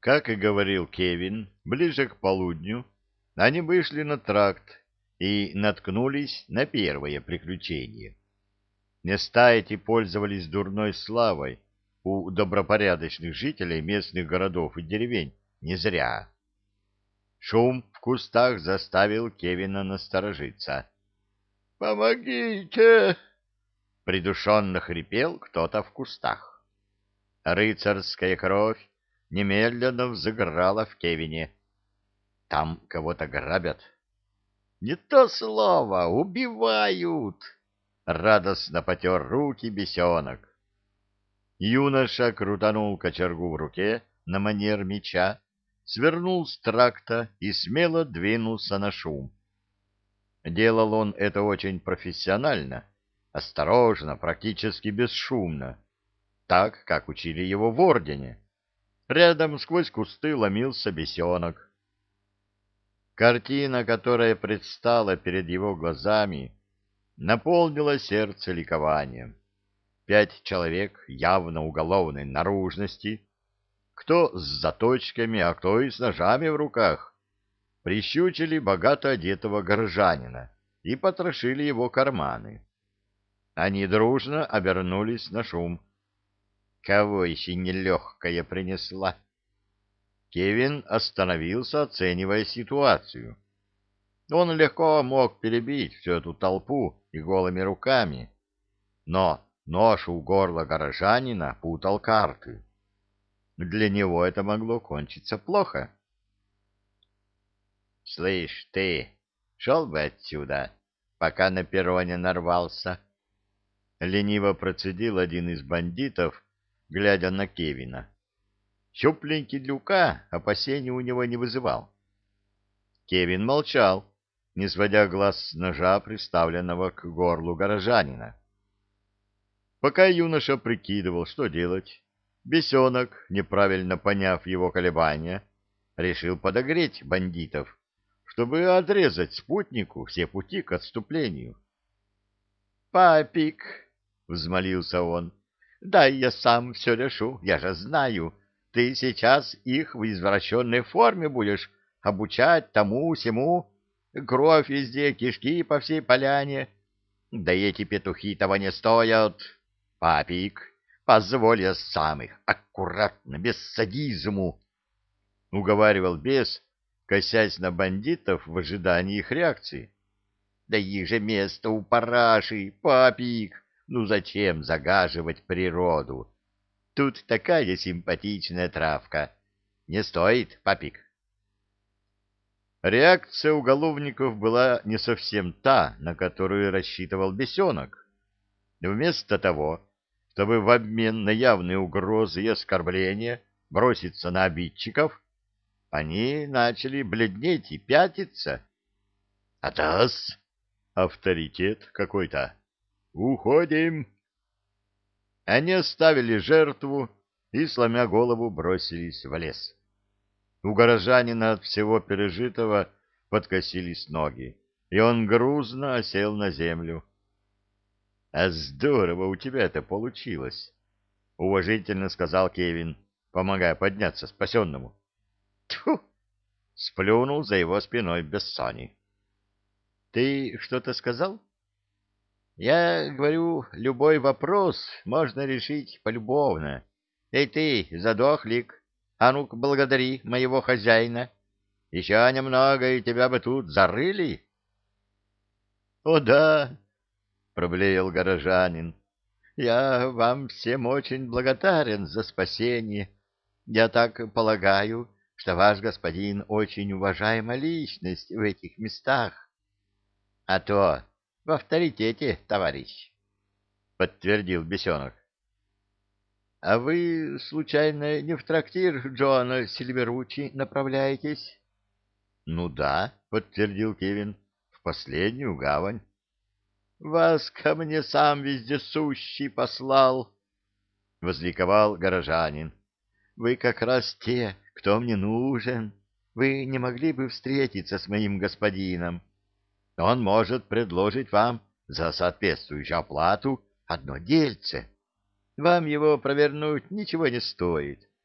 Как и говорил Кевин, ближе к полудню они вышли на тракт и наткнулись на первое приключение. Места эти пользовались дурной славой у добропорядочных жителей местных городов и деревень не зря. Шум в кустах заставил Кевина насторожиться. «Помогите!» — придушенно хрипел кто-то в кустах. Рыцарская кровь немедленно взыграла в Кевине. Там кого-то грабят. «Не то слово! Убивают!» — радостно потер руки бесенок. Юноша крутанул кочергу в руке на манер меча, свернул с тракта и смело двинулся на шум. Делал он это очень профессионально, осторожно, практически бесшумно, так, как учили его в ордене. Рядом сквозь кусты ломился бесенок. Картина, которая предстала перед его глазами, наполнила сердце ликованием. 5 человек явно уголовной наружности, кто с заточками, а кто и с ножами в руках, прищучили богато одетого горожанина и потрошили его карманы. Они дружно обернулись на шум. Кого еще нелегкая принесла? Кевин остановился, оценивая ситуацию. Он легко мог перебить всю эту толпу и голыми руками, но нож у горла горожанина путал карты. Для него это могло кончиться плохо. — Слышь, ты, шел бы отсюда, пока на перроне нарвался. Лениво процедил один из бандитов, глядя на Кевина. Щупленький Люка опасений у него не вызывал. Кевин молчал, не сводя глаз с ножа, приставленного к горлу горожанина. Пока юноша прикидывал, что делать, бесенок, неправильно поняв его колебания, решил подогреть бандитов, чтобы отрезать спутнику все пути к отступлению. «Папик!» — взмолился он. «Дай я сам все решу, я же знаю. Ты сейчас их в извращенной форме будешь обучать тому-сему. Кровь везде, кишки по всей поляне. Да эти петухи того не стоят. Папик, позволь я сам их, аккуратно, без садизму!» — уговаривал бес, косясь на бандитов в ожидании их реакции. «Да их же место у параши, папик! Ну зачем загаживать природу? Тут такая симпатичная травка. Не стоит, папик?» Реакция уголовников была не совсем та, на которую рассчитывал бесенок. Вместо того, чтобы в обмен на явные угрозы и оскорбления броситься на обидчиков, они начали бледнеть и пятиться. «Атас! Авторитет какой-то! Уходим!» Они оставили жертву и, сломя голову, бросились в лес. У горожанина от всего пережитого подкосились ноги, и он грузно осел на землю. — А здорово у тебя это получилось, — уважительно сказал Кевин, помогая подняться спасенному. — Тьфу! — сплюнул за его спиной Бессони. — Ты что-то сказал? — Я говорю, любой вопрос можно решить полюбовно. Эй ты, задохлик, а ну-ка благодари моего хозяина. Еще немного, и тебя бы тут зарыли. — О да! — проблеял горожанин. — Я вам всем очень благодарен за спасение. Я так полагаю, что ваш господин очень уважаемая личность в этих местах. — А то в авторитете, товарищ, — подтвердил бесенок. — А вы, случайно, не в трактир Джоана Сильверучи направляетесь? — Ну да, — подтвердил Кевин, — в последнюю гавань. — Вас ко мне сам вездесущий послал, — возликовал горожанин. — Вы как раз те, кто мне нужен. Вы не могли бы встретиться с моим господином? Он может предложить вам за соответствующую оплату одно дельце. Вам его провернуть ничего не стоит.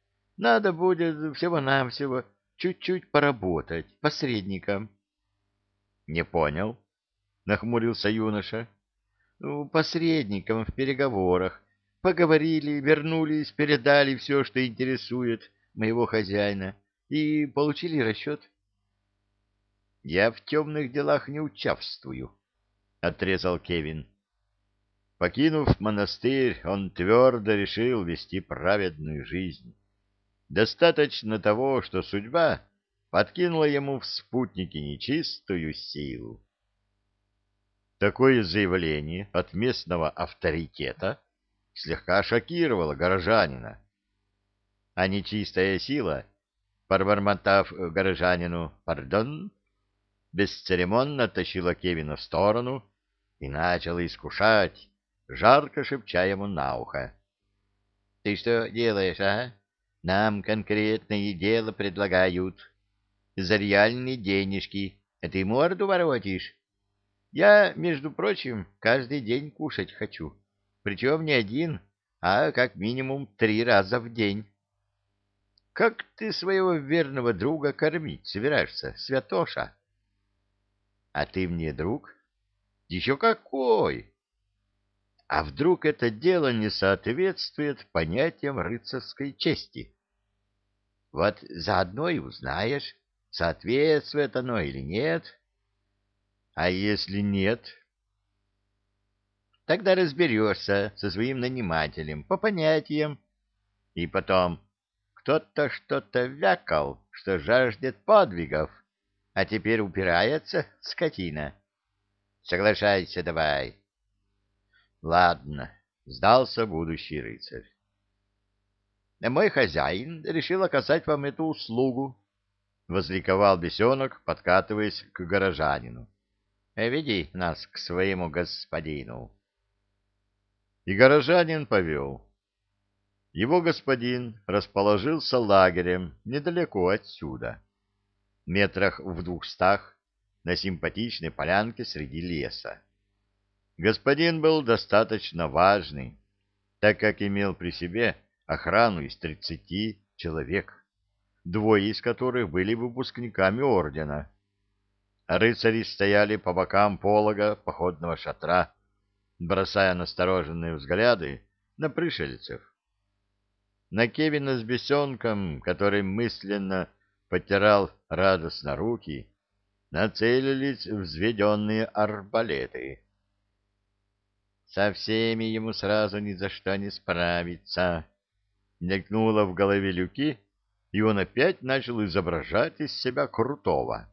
Надо будет всего-навсего чуть-чуть поработать посредником. — Не понял, — нахмурился юноша. — Посредником в переговорах. Поговорили, вернулись, передали все, что интересует моего хозяина, и получили расчет. — Я в темных делах не участвую, — отрезал Кевин. Покинув монастырь, он твердо решил вести праведную жизнь. Достаточно того, что судьба подкинула ему в спутники нечистую силу. Такое заявление от местного авторитета слегка шокировало горожанина. А нечистая сила, пробормотав горожанину «пардон», бесцеремонно тащила Кевина в сторону и начала искушать, жарко шепча ему на ухо. — Ты что делаешь, а? Нам конкретное дело предлагают. За реальные денежки. А ты морду воротишь? Я, между прочим, каждый день кушать хочу. Причем не один, а как минимум 3 раза в день. Как ты своего верного друга кормить собираешься, святоша? А ты мне друг? Еще какой? А вдруг это дело не соответствует понятиям рыцарской чести? Вот заодно и узнаешь, соответствует оно или нет. А если нет, тогда разберешься со своим нанимателем по понятиям. И потом, кто-то что-то вякал, что жаждет подвигов, а теперь упирается, скотина. Соглашайся давай. Ладно, сдался будущий рыцарь. Мой хозяин решил оказать вам эту услугу, — возликовал бесенок, подкатываясь к горожанину. — Веди нас к своему господину. И горожанин повел. Его господин расположился лагерем недалеко отсюда, метрах в 200 на симпатичной полянке среди леса. Господин был достаточно важный, так как имел при себе охрану из 30 человек, 2 из которых были выпускниками ордена. Рыцари стояли по бокам полога походного шатра, бросая настороженные взгляды на пришельцев. На Кевина с бесенком, который мысленно потирал радостно руки, нацелились взведенные арбалеты. Со всеми ему сразу ни за что не справиться. Мелькнуло в голове Люки, и он опять начал изображать из себя крутого.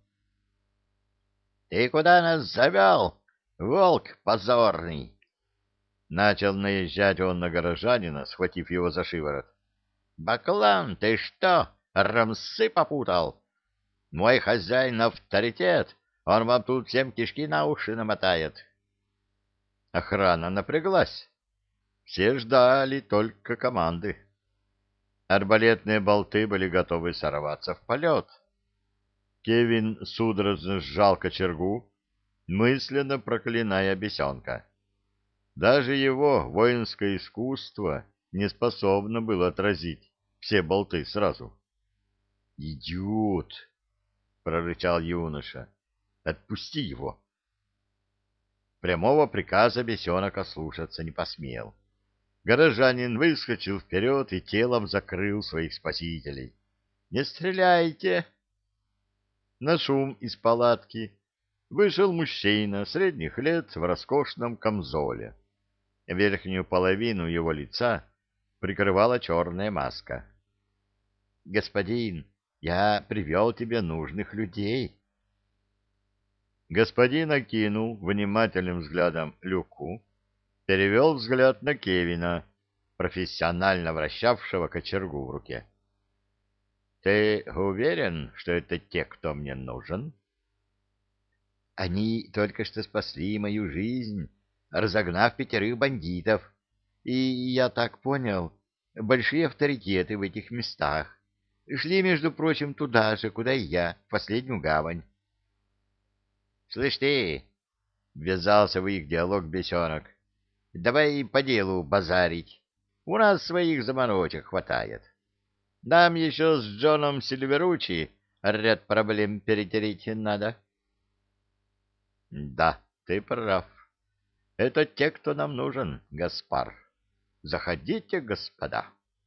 — Ты куда нас завел, волк позорный? Начал наезжать он на горожанина, схватив его за шиворот. — Баклан, ты что, рамсы попутал? Мой хозяин авторитет, он вам тут всем кишки на уши намотает. Охрана напряглась. Все ждали только команды. Арбалетные болты были готовы сорваться в полет. Кевин судорожно сжал кочергу, мысленно проклиная бесенка. Даже его воинское искусство не способно было отразить все болты сразу. «Идиот!» — прорычал юноша. «Отпусти его!» Прямого приказа бесенок ослушаться не посмел. Горожанин выскочил вперед и телом закрыл своих спасителей. «Не стреляйте!» На шум из палатки вышел мужчина средних лет в роскошном камзоле. Верхнюю половину его лица прикрывала черная маска. — Господин, я привел тебе нужных людей. Господин окинул внимательным взглядом Люку, перевел взгляд на Кевина, профессионально вращавшего кочергу в руке. — Ты уверен, что это те, кто мне нужен? — Они только что спасли мою жизнь, разогнав 5 бандитов. И, я так понял, большие авторитеты в этих местах. Шли, между прочим, туда же, куда и я, в последнюю гавань. — Слышь ты, — ввязался в их диалог бесенок, — давай по делу базарить. У нас своих заморочек хватает. Нам еще с Джоном Сильверучи ряд проблем перетереть надо. Да, ты прав. Это те, кто нам нужен, Гаспар. Заходите, господа.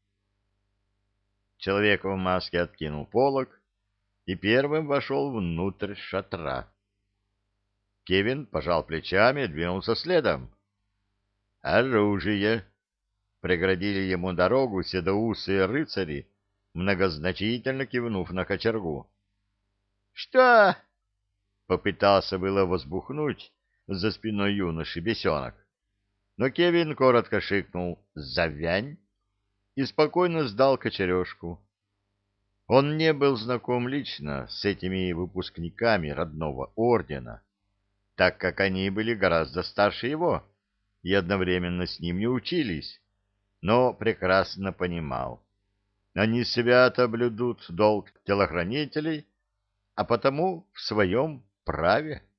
Человек в маске откинул полог и первым вошел внутрь шатра. Кевин пожал плечами и двинулся следом. «Оружие!» — преградили ему дорогу седоусые рыцари, многозначительно кивнув на кочергу. «Что?» — попытался было возбухнуть за спиной юноши бесенок. Но Кевин коротко шикнул «Завянь!» и спокойно сдал кочережку. Он не был знаком лично с этими выпускниками родного ордена, так как они были гораздо старше его и одновременно с ним не учились, но прекрасно понимал. Они свято блюдут долг телохранителей, а потому в своем праве.